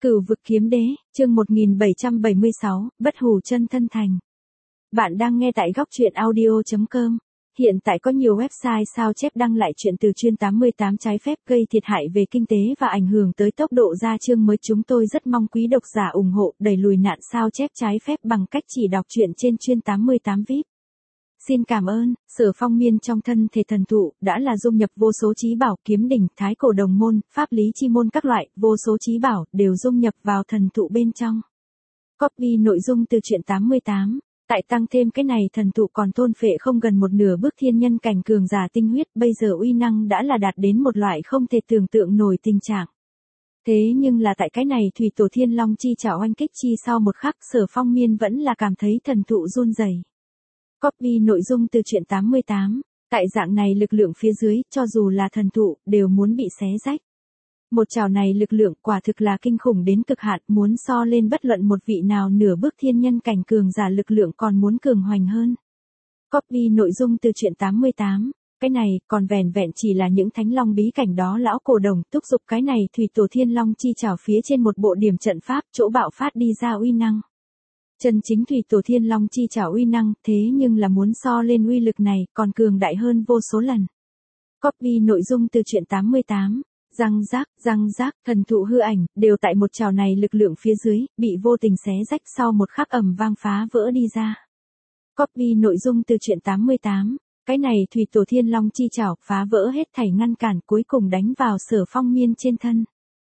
Cửu vực kiếm đế, chương 1776, bất hủ chân thân thành. Bạn đang nghe tại góc truyện audio.com. Hiện tại có nhiều website sao chép đăng lại chuyện từ chuyên 88 trái phép gây thiệt hại về kinh tế và ảnh hưởng tới tốc độ ra chương mới. Chúng tôi rất mong quý độc giả ủng hộ đẩy lùi nạn sao chép trái phép bằng cách chỉ đọc truyện trên chuyên 88 VIP. Xin cảm ơn. Sở Phong Miên trong thân thể thần thụ đã là dung nhập vô số chí bảo, kiếm đỉnh, thái cổ đồng môn, pháp lý chi môn các loại, vô số chí bảo đều dung nhập vào thần thụ bên trong. Copy nội dung từ truyện 88. Tại tăng thêm cái này, thần thụ còn thôn phệ không gần một nửa bước thiên nhân cảnh cường giả tinh huyết, bây giờ uy năng đã là đạt đến một loại không thể tưởng tượng nổi tình trạng. Thế nhưng là tại cái này thủy tổ thiên long chi chảo oanh kích chi sau một khắc, Sở Phong Miên vẫn là cảm thấy thần thụ run rẩy. Copy nội dung từ truyện 88. Tại dạng này lực lượng phía dưới, cho dù là thần thụ, đều muốn bị xé rách. Một chảo này lực lượng quả thực là kinh khủng đến cực hạn, muốn so lên bất luận một vị nào nửa bước thiên nhân cảnh cường giả lực lượng còn muốn cường hoành hơn. Copy nội dung từ truyện 88. Cái này còn vẻn vẹn chỉ là những thánh long bí cảnh đó lão cổ đồng thúc giục cái này thủy tổ thiên long chi chảo phía trên một bộ điểm trận pháp chỗ bạo phát đi ra uy năng. Chân chính thủy tổ thiên long chi chảo uy năng, thế nhưng là muốn so lên uy lực này còn cường đại hơn vô số lần. Copy nội dung từ truyện 88. Răng rác, thần thụ hư ảnh, đều tại một chảo này lực lượng phía dưới, bị vô tình xé rách sau một khắc ầm vang phá vỡ đi ra. Copy nội dung từ truyện 88. Cái này thủy tổ thiên long chi chảo phá vỡ hết thảy ngăn cản, cuối cùng đánh vào Sở Phong Miên trên thân.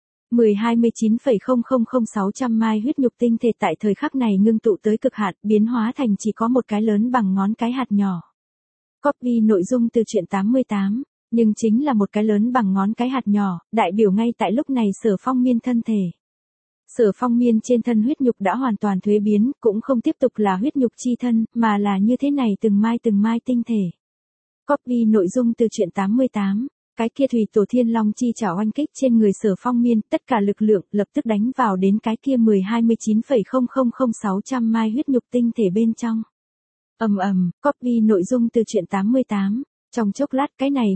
10-29,000600 mai huyết nhục tinh thể tại thời khắc này ngưng tụ tới cực hạn, biến hóa thành chỉ có một cái lớn bằng ngón cái hạt nhỏ. Copy nội dung từ truyện 88. Nhưng chính là một cái lớn bằng ngón cái hạt nhỏ, đại biểu ngay tại lúc này Sở Phong Miên thân thể. Sở Phong Miên trên thân huyết nhục đã hoàn toàn thuế biến, cũng không tiếp tục là huyết nhục chi thân, mà là như thế này từng mai tinh thể. Copy nội dung từ truyện 88. Cái kia thủy tổ thiên long chi chảo oanh kích trên người Sở Phong Miên, tất cả lực lượng lập tức đánh vào đến cái kia 10-29,000600 mai huyết nhục tinh thể bên trong. Copy nội dung từ truyện 88. Trong chốc lát cái này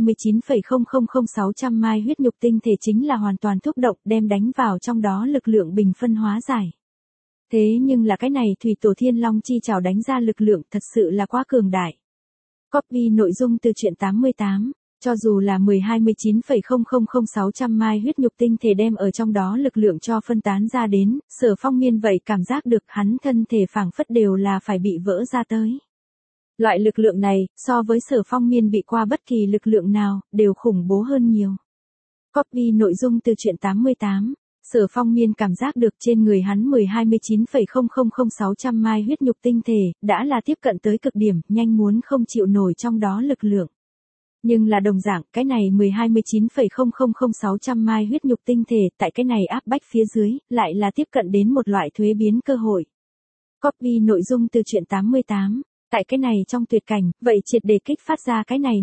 10-29,000600 mai huyết nhục tinh thể chính là hoàn toàn thúc động, đem đánh vào trong đó lực lượng bình phân hóa giải. Thế nhưng là cái này thủy tổ thiên long chi chảo đánh ra lực lượng thật sự là quá cường đại. Copy nội dung từ truyện 88. Cho dù là 10-29,000600 mai huyết nhục tinh thể đem ở trong đó lực lượng cho phân tán ra đến, Sở Phong Miên vậy cảm giác được hắn thân thể phảng phất đều là phải bị vỡ ra tới. Loại lực lượng này, so với Sở Phong Miên bị qua bất kỳ lực lượng nào, đều khủng bố hơn nhiều. Copy nội dung từ truyện 88. Sở Phong Miên cảm giác được trên người hắn 10-29,000600 mai huyết nhục tinh thể, đã là tiếp cận tới cực điểm, nhanh muốn không chịu nổi trong đó lực lượng. Nhưng là đồng dạng, cái này 10-29,000600 mai huyết nhục tinh thể, tại cái này áp bách phía dưới, lại là tiếp cận đến một loại thuế biến cơ hội. Copy nội dung từ truyện 88. Tại cái này trong tuyệt cảnh, vậy triệt để kích phát ra cái này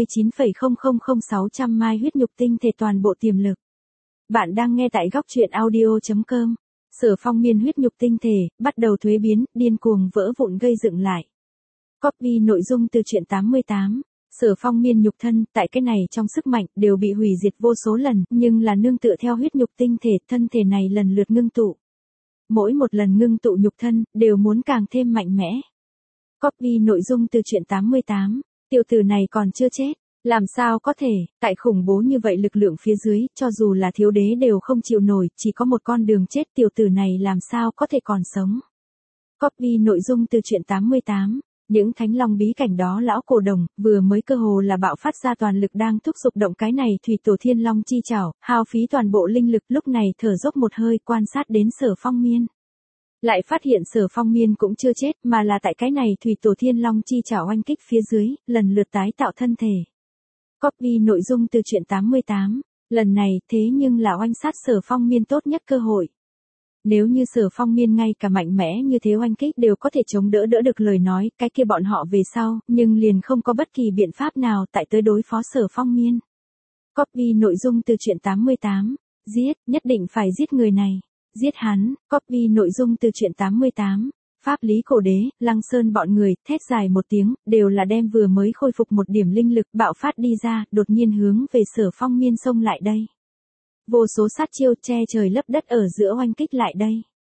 10-29,000600 mai huyết nhục tinh thể toàn bộ tiềm lực. Bạn đang nghe tại góc truyện audio.com. Sở Phong Miên huyết nhục tinh thể, bắt đầu thuế biến, điên cuồng vỡ vụn gây dựng lại. Copy nội dung từ truyện 88. Sở Phong Miên nhục thân, tại cái này trong sức mạnh, đều bị hủy diệt vô số lần, nhưng là nương tựa theo huyết nhục tinh thể, thân thể này lần lượt ngưng tụ. Mỗi một lần ngưng tụ nhục thân, đều muốn càng thêm mạnh mẽ. Copy nội dung từ truyện 88. Tiểu tử này còn chưa chết. Làm sao có thể, tại khủng bố như vậy lực lượng phía dưới, cho dù là thiếu đế đều không chịu nổi, chỉ có một con đường chết, tiểu tử này làm sao có thể còn sống. Copy nội dung từ truyện 88. Những thánh long bí cảnh đó lão cổ đồng, vừa mới cơ hồ là bạo phát ra toàn lực đang thúc giục động cái này thủy tổ thiên long chi chảo, hao phí toàn bộ linh lực, lúc này thở dốc một hơi quan sát đến Sở Phong Miên. Lại phát hiện Sở Phong Miên cũng chưa chết, mà là tại cái này thủy tổ thiên long chi chảo oanh kích phía dưới, lần lượt tái tạo thân thể. Copy nội dung từ truyện 88. Lần này, thế nhưng là oanh sát Sở Phong Miên tốt nhất cơ hội. Nếu như Sở Phong Miên ngay cả mạnh mẽ như thế oanh kích đều có thể chống đỡ được lời nói, cái kia bọn họ về sau, nhưng liền không có bất kỳ biện pháp nào tại tới đối phó Sở Phong Miên. Copy nội dung từ truyện 88. Giết, nhất định phải giết người này. Giết hắn. Copy nội dung từ truyện 88. Pháp lý cổ đế, Lăng Sơn bọn người, thét dài một tiếng, đều là đem vừa mới khôi phục một điểm linh lực bạo phát đi ra, đột nhiên hướng về Sở Phong Miên xông lại đây. Vô số sát chiêu che trời lấp đất ở giữa oanh kích lại đây.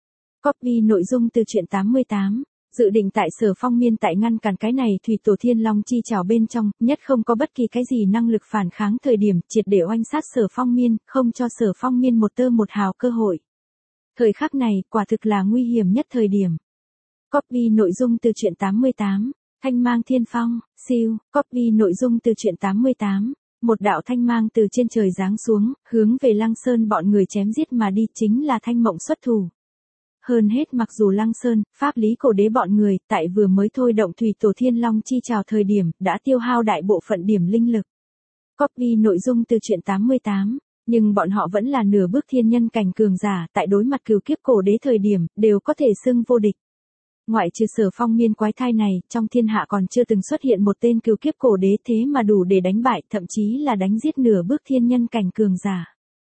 Copy nội dung từ truyện 88. Dự định tại Sở Phong Miên tại ngăn cản cái này thủy tổ thiên long chi trảo bên trong, nhất không có bất kỳ cái gì năng lực phản kháng thời điểm, triệt để oanh sát Sở Phong Miên, không cho Sở Phong Miên một tơ một hào cơ hội. Thời khắc này, quả thực là nguy hiểm nhất thời điểm. Copy nội dung từ truyện 88. Thanh mang thiên phong, siêu, copy nội dung từ truyện 88. Một đạo thanh mang từ trên trời giáng xuống, hướng về Lăng Sơn bọn người chém giết mà đi, chính là Thanh Mộng xuất thủ. Hơn hết mặc dù Lăng Sơn, pháp lý cổ đế bọn người, tại vừa mới thôi động thủy tổ thiên long chi trào thời điểm, đã tiêu hao đại bộ phận điểm linh lực. Copy nội dung từ truyện 88. Nhưng bọn họ vẫn là nửa bước thiên nhân cảnh cường giả, tại đối mặt cửu kiếp cổ đế thời điểm, đều có thể xưng vô địch. Ngoại trừ Sở Phong Miên quái thai này, trong thiên hạ còn chưa từng xuất hiện một tên cửu kiếp cổ đế thế mà đủ để đánh bại, thậm chí là đánh giết nửa bước thiên nhân cảnh cường giả.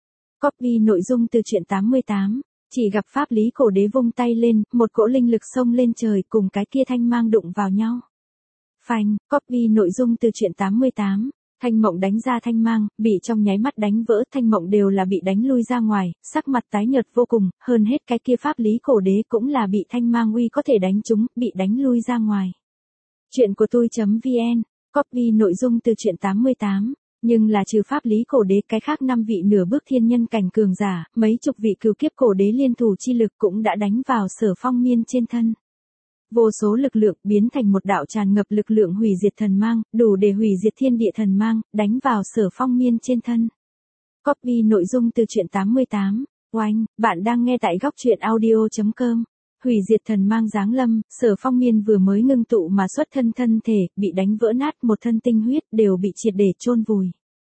Copy nội dung từ truyện 88. Chỉ gặp pháp lý cổ đế vung tay lên, một cỗ linh lực xông lên trời cùng cái kia thanh mang đụng vào nhau. Phanh, copy nội dung từ truyện 88. Thanh Mộng đánh ra thanh mang, bị trong nháy mắt đánh vỡ, Thanh Mộng đều là bị đánh lui ra ngoài, sắc mặt tái nhợt vô cùng, hơn hết cái kia pháp lý cổ đế cũng là bị thanh mang uy có thể đánh trúng, bị đánh lui ra ngoài. Chuyện của tôi.vn, copy nội dung từ truyện 88. Nhưng là trừ pháp lý cổ đế cái khác 5 vị nửa bước thiên nhân cảnh cường giả, mấy chục vị cửu kiếp cổ đế liên thủ chi lực cũng đã đánh vào Sở Phong Miên trên thân. Vô số lực lượng biến thành một đạo tràn ngập lực lượng hủy diệt thần mang, đủ để hủy diệt thiên địa thần mang, đánh vào Sở Phong Miên trên thân. Copy nội dung từ truyện 88. Oanh, bạn đang nghe tại góc truyện audio.com. Hủy diệt thần mang giáng lâm, Sở Phong Miên vừa mới ngưng tụ mà xuất thân thân thể, bị đánh vỡ nát, một thân tinh huyết đều bị triệt để chôn vùi.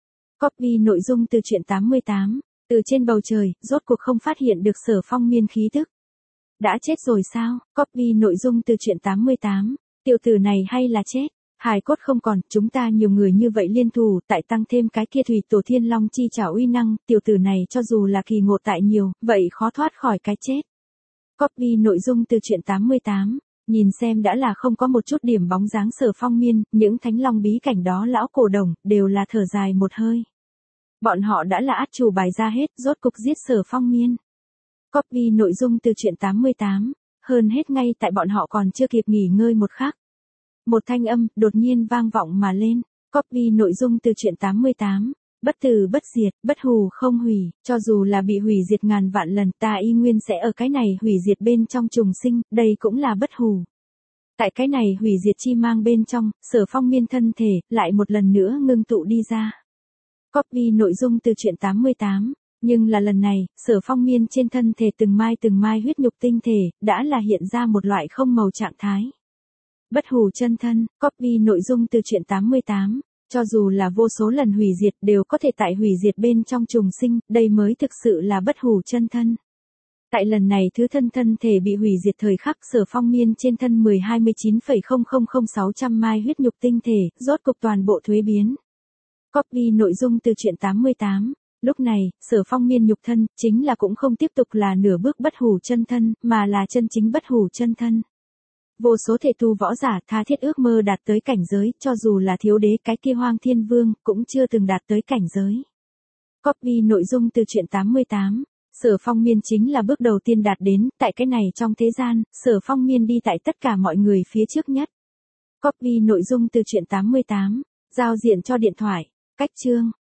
Copy nội dung từ truyện 88. Từ trên bầu trời, rốt cuộc không phát hiện được Sở Phong Miên khí tức. Đã chết rồi sao? Copy nội dung từ truyện 88. Tiểu tử này hay là chết? Hài cốt không còn, chúng ta nhiều người như vậy liên thủ, tại tăng thêm cái kia thủy tổ thiên long chi trảo uy năng, tiểu tử này cho dù là kỳ ngộ tại nhiều, vậy khó thoát khỏi cái chết. Copy nội dung từ truyện 88. Nhìn xem đã là không có một chút điểm bóng dáng Sở Phong Miên, những thánh long bí cảnh đó lão cổ đồng, đều là thở dài một hơi. Bọn họ đã là át chủ bài ra hết, rốt cục giết Sở Phong Miên. Copy nội dung từ truyện 88. Hơn hết ngay tại bọn họ còn chưa kịp nghỉ ngơi một khắc. Một thanh âm, đột nhiên vang vọng mà lên. Copy nội dung từ truyện 88. Bất tử bất diệt, bất hủ không hủy, cho dù là bị hủy diệt ngàn vạn lần ta y nguyên sẽ ở cái này hủy diệt bên trong trùng sinh, đây cũng là bất hủ. Tại cái này hủy diệt chi mang bên trong, Sở Phong Miên thân thể, lại một lần nữa ngưng tụ đi ra. Copy nội dung từ truyện 88. Nhưng là lần này, Sở Phong Miên trên thân thể từng mai huyết nhục tinh thể, đã là hiện ra một loại không màu trạng thái. Bất hủ chân thân, copy nội dung từ truyện 88. Cho dù là vô số lần hủy diệt đều có thể tại hủy diệt bên trong trùng sinh, đây mới thực sự là bất hủ chân thân. Tại lần này thứ thân thể bị hủy diệt thời khắc Sở Phong Miên trên thân 10-29,000600 mai huyết nhục tinh thể, rốt cục toàn bộ thuế biến. Copy nội dung từ truyện 88. Lúc này, Sở Phong Miên nhục thân, chính là cũng không tiếp tục là nửa bước bất hủ chân thân, mà là chân chính bất hủ chân thân. Vô số thể tu võ giả tha thiết ước mơ đạt tới cảnh giới, cho dù là thiếu đế cái kia Hoang Thiên Vương, cũng chưa từng đạt tới cảnh giới. Copy nội dung từ truyện 88. Sở Phong Miên chính là bước đầu tiên đạt đến, tại cái này trong thế gian, Sở Phong Miên đi tại tất cả mọi người phía trước nhất. Copy nội dung từ truyện 88. Giao diện cho điện thoại. Cách chương.